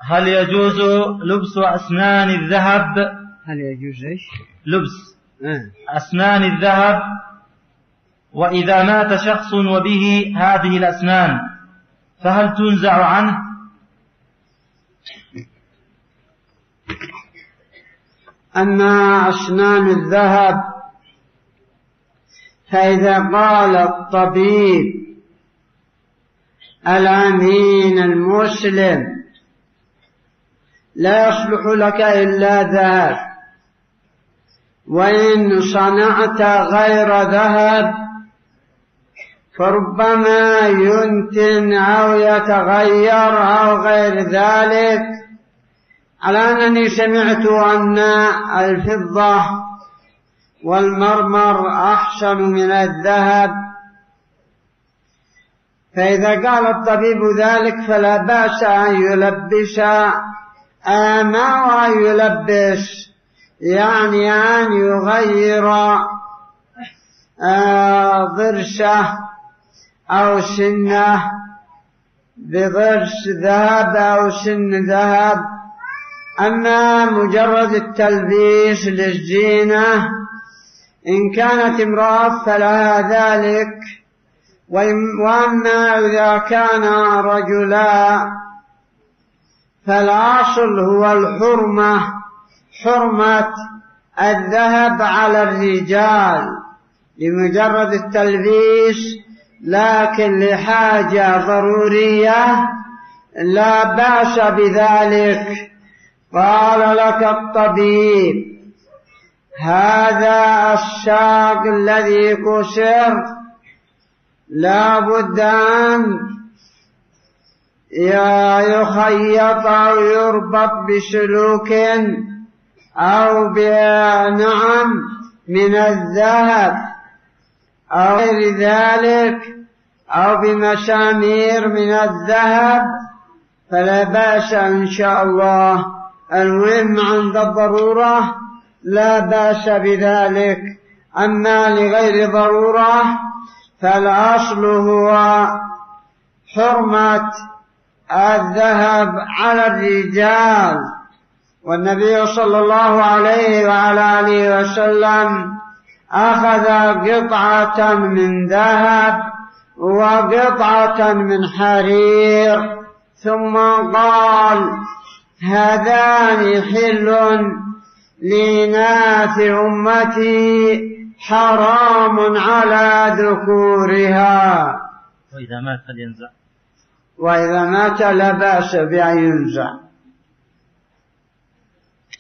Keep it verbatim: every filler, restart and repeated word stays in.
هل يجوز لبس أسنان الذهب؟ هل يجوز إيش؟ لبس آه. أسنان الذهب، وإذا مات شخص وبه هذه الأسنان فهل تنزع عنه؟ أما أسنان الذهب فإذا قال الطبيب الأمين المسلم لا يصلح لك إلا ذهب، وإن صنعت غير ذهب فربما ينتن أو يتغير أو غير ذلك، على أنني سمعت أن الفضة والمرمر أحسن من الذهب، فإذا قال الطبيب ذلك فلا بأس أن يلبس أما أن يلبس يعني أن يغير ضرسه أو سنه بضرس ذهب أو سن ذهب. أما مجرد التلبيس للزينة إن كانت امرأة فلها ذلك، وأما إذا كان رجلا فالأصل هو الحرمة، حرمة الذهب على الرجال لمجرد التلبيس، لكن لحاجة ضرورية لا بأس بذلك. قال لك الطبيب هذا الساق الذي كسر لا بد أن يخيط أو يربط بسلوك أو بنعم من الذهب أو غير ذلك أو بمسامير من الذهب، فلا بأس إن شاء الله. المهم عند الضرورة لا بأس بذلك، أما لغير ضرورة فالأصل هو حرمة الذهب على الرجال. والنبي صلى الله عليه وعلى آله وسلم أخذ قطعة من ذهب وقطعة من حرير ثم قال هذان حل لإناث أمتي حرام على ذكورها، وإذا مات فلينزع، وإذا مات لا بأس بأن ينزع.